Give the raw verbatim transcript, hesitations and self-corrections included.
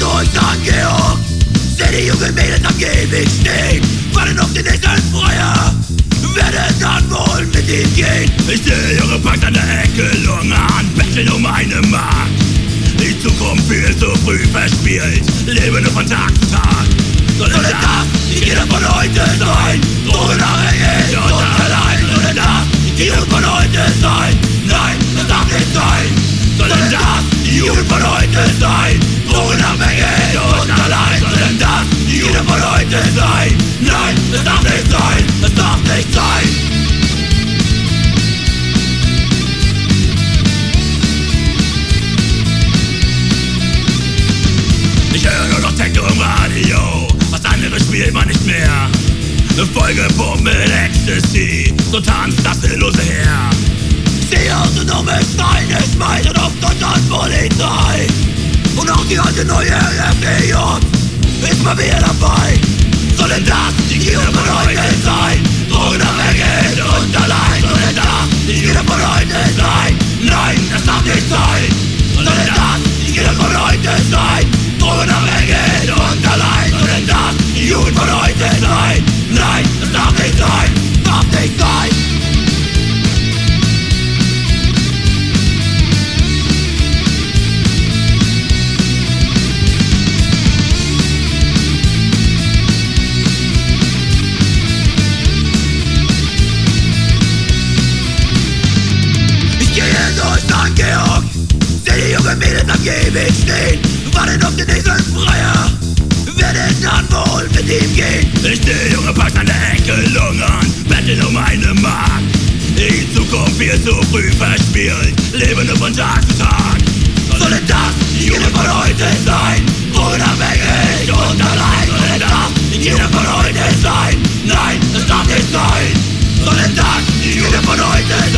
durch Sankt Georg, seh die jungen Mädels am Gehweg stehen, warten auf den nächsten Feuer, werde dann wohl mit ihm gehen. Ich seh junge Punks an der Ecke lungern, betteln um eine Mark. Die Zukunft viel zu früh verspielt, lebe nur von Tag zu Tag. Soll es das nicht jeder von heute sein? Drogenabhängig und allein. Soll es das nicht die Jugend von heute sein? Nein, das darf nicht sein. Soll es das die Jugend von heute sein? Drogenabhängig und allein. Soll es das die Jugend von heute sein? Nein, das darf nicht sein. Das darf nicht sein. Ich höre nur noch Techno im Radio, was anderes spielt man nicht mehr. Eine Folge Pump mit Ecstasy, so tanzt das sinnlose Heer. Die autonome Steine schmeißen auf Deutschland Polizei. Und auch die alte neue R F E J ist mal wieder dabei. Sollen das die Kinder von heute sein? Drogenabhängig und allein. Sollen das die Kinder von heute sein? Nein, das darf nicht sein. Sollen das die Kinder von heute sein? Drogenabhängig und allein. Sollen das die Jugend von heute sein? Nein, das darf nicht sein. Darf nicht sein. Sankt Georg, seh die jungen Mädels am Gehweg stehen, warten auf den nächsten Freier, werde dann wohl mit ihm gehen. Ich seh junge Punks an der Ecke lungern, betteln um eine Mark. Die Zukunft viel zu früh verspielt, lebe nur von Tag zu Tag. Soll es das die Jugend von heute sein? Drogenabhängig und allein. Soll es das die Jugend von heute sein? Nein, das darf nicht sein. Soll es das die Jugend von heute